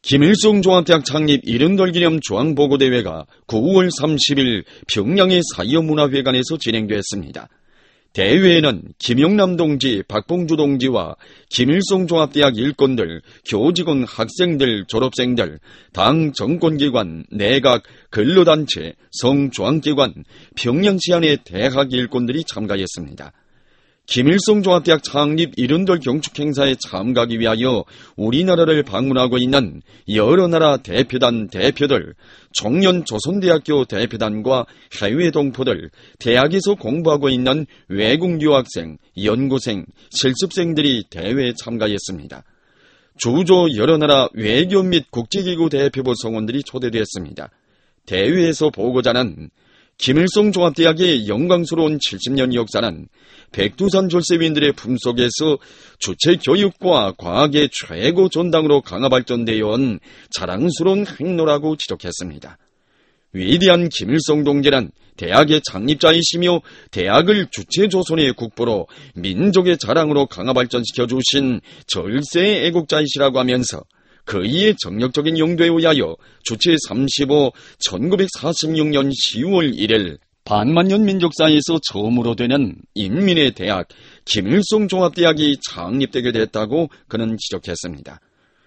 김일성 종합대학 창립 70돌 기념 조항보고대회가 9월 30일 평양의 사이어문화회관에서 진행됐습니다. 대회에는 김영남 동지, 박봉주 동지와 김일성 종합대학 일꾼들, 교직원, 학생들, 졸업생들, 당 정권기관, 내각, 근로단체, 성조항기관, 평양시안의 대학 일꾼들이 참가했습니다. 김일성 종합대학 창립 70돌 경축행사에 참가하기 위하여 우리나라를 방문하고 있는 여러 나라 대표단 대표들, 청년 조선대학교 대표단과 해외 동포들, 대학에서 공부하고 있는 외국 유학생, 연구생, 실습생들이 대회에 참가했습니다. 주조 여러 나라 외교 및 국제기구 대표부 성원들이 초대됐습니다. 대회에서 보고자는 김일성 종합대학의 영광스러운 70년 역사는 백두산 졸세위인들의 품속에서 주체 교육과 과학의 최고 전당으로 강화 발전되어 온 자랑스러운 행로라고 지적했습니다. 위대한 김일성 동지는 대학의 창립자이시며 대학을 주체 조선의 국보로 민족의 자랑으로 강화 발전시켜 주신 절세의 애국자이시라고 하면서 그이의 정력적인 용도에 의하여 주체 35 1946년 10월 1일 반만년 민족사에서 처음으로 되는 인민의 대학 김일성 종합대학이 창립되게 됐다고 그는 지적했습니다.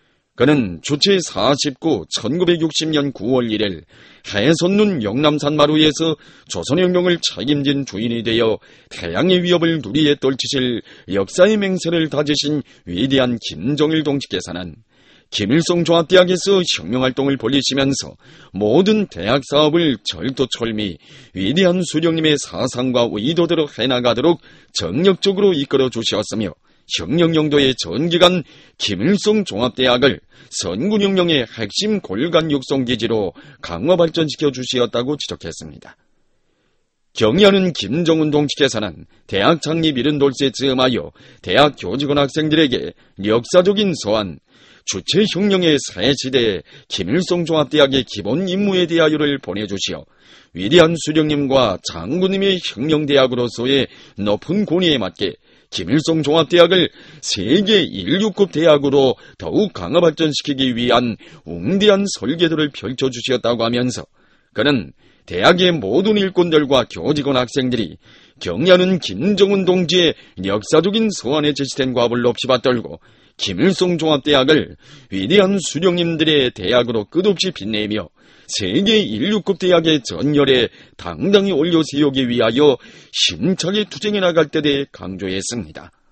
그는 주체 49 1960년 9월 1일 해선눈 영남산 마루에서 조선혁명을 책임진 주인이 되어 태양의 위협을 누리에 떨치실 역사의 맹세를 다지신 위대한 김정일 동지께서는 김일성 종합대학에서 혁명활동을 벌이시면서 모든 대학 사업을 절도철미 위대한 수령님의 사상과 의도대로 해나가도록 정력적으로 이끌어 주셨으며 혁명영도의 전기간 김일성 종합대학을 선군혁명의 핵심 골간 육성기지로 강화 발전시켜 주시었다고 지적했습니다. 경의하는 김정은 동지께서는 대학 창립 70돌세 즈음하여 대학 교직원 학생들에게 역사적인 서한, 주체혁명의 새 시대에 김일성 종합대학의 기본 임무에 대하여를 보내주시어 위대한 수령님과 장군님의 혁명대학으로서의 높은 권위에 맞게 김일성 종합대학을 세계 인류급 대학으로 더욱 강화 발전시키기 위한 웅대한 설계도를 펼쳐주셨다고 하면서 그는 대학의 모든 일꾼들과 교직원 학생들이 경의하는 김정은 동지의 역사적인 서한에 제시된 과업을 높이 받들고 김일성 종합대학을 위대한 수령님들의 대학으로 끝없이 빛내며 세계 인류급 대학의 전열에 당당히 올려 세우기 위하여 힘차게 투쟁해 나갈 때에 강조했습니다.